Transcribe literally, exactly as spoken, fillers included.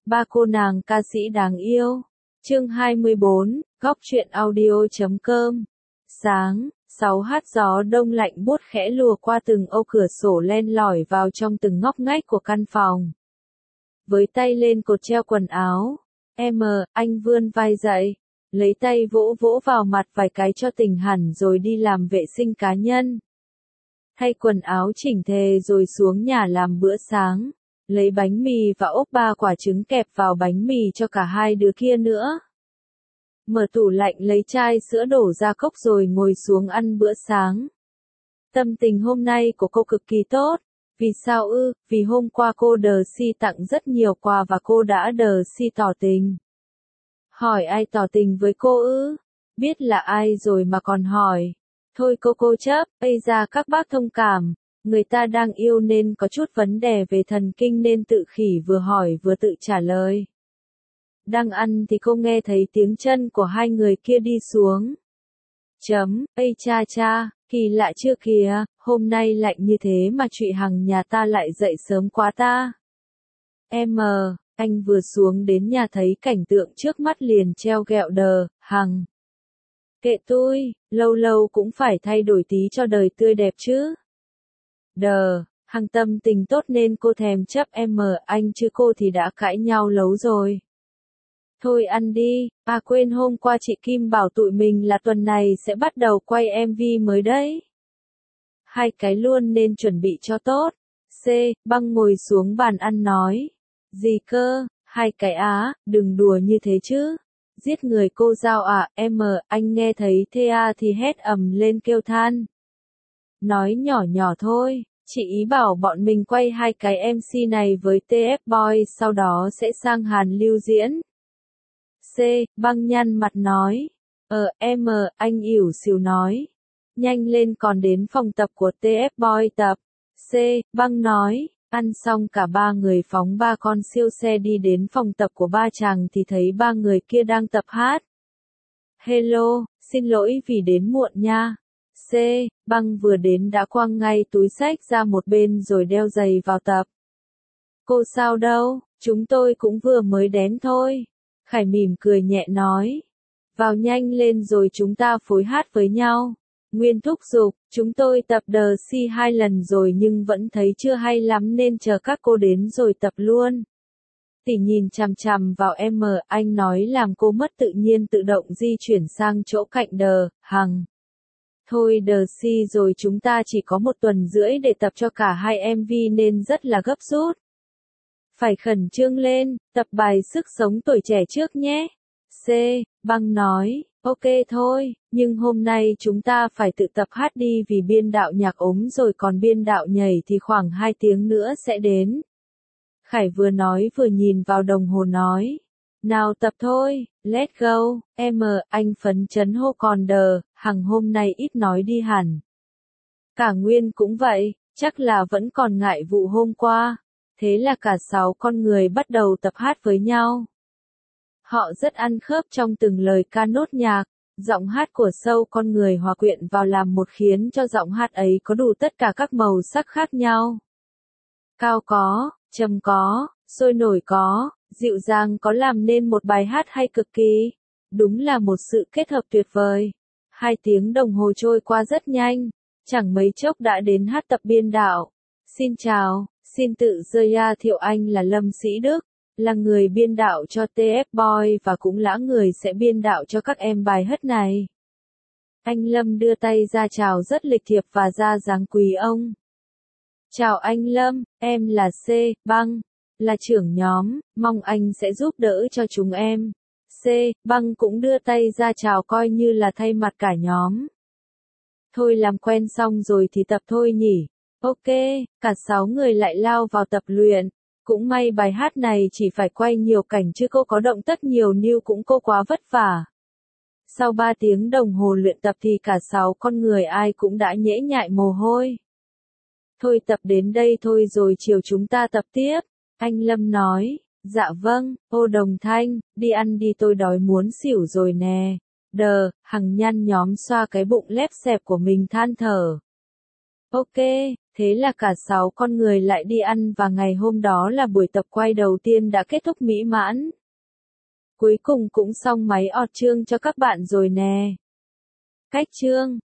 Ba cô nàng ca sĩ đáng yêu. Chương hai mươi bốn, góc truyện audio.com. Sáng, sáu h gió đông lạnh buốt khẽ lùa qua từng ô cửa sổ len lỏi vào trong từng ngóc ngách của căn phòng. Với tay lên cột treo quần áo, em, anh vươn vai dậy, lấy tay vỗ vỗ vào mặt vài cái cho tỉnh hẳn rồi đi làm vệ sinh cá nhân. Thay quần áo chỉnh tề rồi xuống nhà làm bữa sáng, lấy bánh mì và ốp ba quả trứng kẹp vào bánh mì cho cả hai đứa kia nữa. Mở tủ lạnh lấy chai sữa đổ ra cốc rồi ngồi xuống ăn bữa sáng. Tâm tình hôm nay của cô cực kỳ tốt. Vì sao ư? Vì hôm qua cô Đờ Si tặng rất nhiều quà và cô đã Đờ Si tỏ tình. Hỏi ai tỏ tình với cô ư? Biết là ai rồi mà còn hỏi. Thôi cô cô chấp, bây giờ các bác thông cảm. Người ta đang yêu nên có chút vấn đề về thần kinh nên tự khỉ vừa hỏi vừa tự trả lời. Đang ăn thì cô nghe thấy tiếng chân của hai người kia đi xuống. Chấm, ây cha cha, kỳ lạ chưa kìa, hôm nay lạnh như thế mà chị Hằng nhà ta lại dậy sớm quá ta. Em, anh vừa xuống đến nhà thấy cảnh tượng trước mắt liền treo ghẹo Đờ, Hằng. Kệ tôi, lâu lâu cũng phải thay đổi tí cho đời tươi đẹp chứ. Đờ, Hằng tâm tình tốt nên cô thèm chấp em, anh chứ cô thì đã cãi nhau lâu rồi. Thôi ăn đi, à quên hôm qua chị Kim bảo tụi mình là tuần này sẽ bắt đầu quay em vê mới đấy. Hai cái luôn nên chuẩn bị cho tốt. C, Băng ngồi xuống bàn ăn nói. Gì cơ, hai cái á, đừng đùa như thế chứ. Giết người cô Giao à, em, anh nghe thấy thế à thì hét ầm lên kêu than. Nói nhỏ nhỏ thôi, chị ý bảo bọn mình quay hai cái em xê này với tê ép Boy sau đó sẽ sang Hàn lưu diễn. C, Băng nhăn mặt nói. Ờ, em, anh ỉu xìu nói. Nhanh lên còn đến phòng tập của tê ép Boy tập. C, Băng nói. Ăn xong cả ba người phóng ba con siêu xe đi đến phòng tập của ba chàng thì thấy ba người kia đang tập hát. Hello, xin lỗi vì đến muộn nha. C, Băng vừa đến đã quăng ngay túi xách ra một bên rồi đeo giày vào tập. Cô sao đâu, chúng tôi cũng vừa mới đến thôi. Khải mỉm cười nhẹ nói. Vào nhanh lên rồi chúng ta phối hát với nhau. Nguyên thúc giục, chúng tôi tập Đờ Si hai lần rồi nhưng vẫn thấy chưa hay lắm nên chờ các cô đến rồi tập luôn. Tỷ nhìn chằm chằm vào em, anh nói làm cô mất tự nhiên tự động di chuyển sang chỗ cạnh Đờ, Hằng. Thôi Đờ Si rồi chúng ta chỉ có một tuần rưỡi để tập cho cả hai em vê nên rất là gấp rút. Phải khẩn trương lên, tập bài sức sống tuổi trẻ trước nhé. C, Băng nói, ok thôi, nhưng hôm nay chúng ta phải tự tập hát đi vì biên đạo nhạc ốm rồi còn biên đạo nhảy thì khoảng hai tiếng nữa sẽ đến. Khải vừa nói vừa nhìn vào đồng hồ nói. Nào tập thôi, let's go, em, anh phấn chấn hô còn Đờ, Hằng hôm nay ít nói đi hẳn. Cả Nguyên cũng vậy, chắc là vẫn còn ngại vụ hôm qua. Thế là cả sáu con người bắt đầu tập hát với nhau. Họ rất ăn khớp trong từng lời ca nốt nhạc, giọng hát của sâu con người hòa quyện vào làm một khiến cho giọng hát ấy có đủ tất cả các màu sắc khác nhau. Cao có, trầm có, sôi nổi có, dịu dàng có làm nên một bài hát hay cực kỳ. Đúng là một sự kết hợp tuyệt vời. Hai tiếng đồng hồ trôi qua rất nhanh, chẳng mấy chốc đã đến hát tập biên đạo. Xin chào. Xin tự giới thiệu anh là Lâm Sĩ Đức, là người biên đạo cho tê ép Boy và cũng là người sẽ biên đạo cho các em bài hát này. Anh Lâm đưa tay ra chào rất lịch thiệp và ra dáng quý ông. Chào anh Lâm, em là C, Băng, là trưởng nhóm, mong anh sẽ giúp đỡ cho chúng em. C, Băng cũng đưa tay ra chào coi như là thay mặt cả nhóm. Thôi làm quen xong rồi thì tập thôi nhỉ. Ok, cả sáu người lại lao vào tập luyện. Cũng may bài hát này chỉ phải quay nhiều cảnh chứ cô có động tác nhiều níu cũng cô quá vất vả. Sau ba tiếng đồng hồ luyện tập thì cả sáu con người ai cũng đã nhễ nhại mồ hôi. Thôi tập đến đây thôi rồi chiều chúng ta tập tiếp. Anh Lâm nói, dạ vâng, ô Đồng Thanh, đi ăn đi tôi đói muốn xỉu rồi nè. Đờ, Hằng nhăn nhóm xoa cái bụng lép xẹp của mình than thở. Ok, Thế là cả sáu con người lại đi ăn và ngày hôm đó là buổi tập quay đầu tiên đã kết thúc mỹ mãn. Cuối cùng cũng xong máy ọt chương cho các bạn rồi nè. Cách chương